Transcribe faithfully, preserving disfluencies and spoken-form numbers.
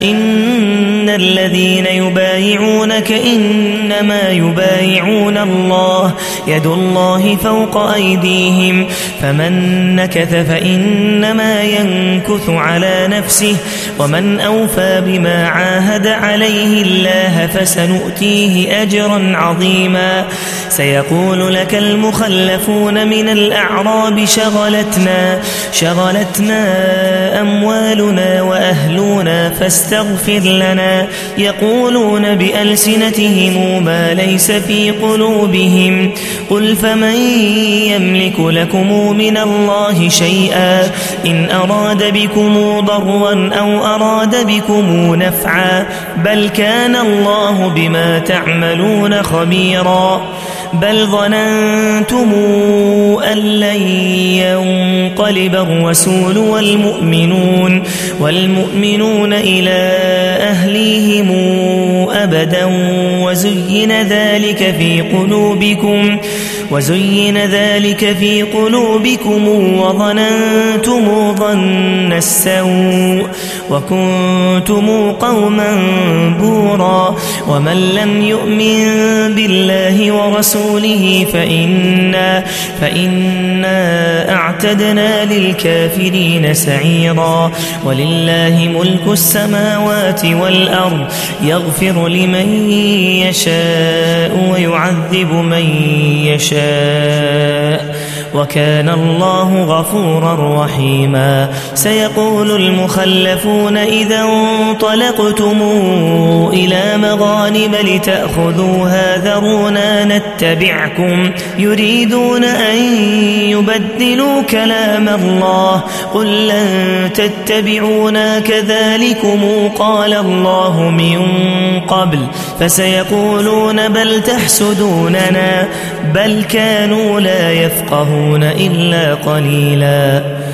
إن الذين يبايعونك إنما يبايعون الله يد الله فوق أيديهم فمن نكث فإنما ينكث على نفسه ومن أوفى بما عاهد عليه الله فسنؤتيه أجرا عظيما. سيقول لك المخلفون من الأعراب شغلتنا شغلتنا أموالنا وأهلنا فاستغفر لنا يقولون بألسنتهم ما ليس في قلوبهم قل فمن يملك لكم من الله شيئا إن أراد بكم ضرا أو أراد بكم نفعا بل كان الله بما تعملون خبيرا. بل ظننتم أن لن ينقلب الرسول والمؤمنون والمؤمنون إلى أهليهم أبدا وزين ذلك في قلوبكم وزين ذلك في قلوبكم وظننتم ظن السوء وكنتم قوما بورا. ومن لم يؤمن بالله ورسوله فإنا, فإنا أعتدنا للكافرين سعيرا. ولله ملك السماوات والأرض يغفر لمن يشاء ويعذب من يشاء وكان الله غفورا رحيما. سيقول المخلفون إذا انطلقتم إلى مغانم لتأخذوها ذرونا نتبعكم يريدون أن يبدلوا كلام الله قل لن تتبعونا كذلكم قال الله من قبل فسيقولون بل تحسدوننا بل كانوا لا يفقهون إلا قليلا.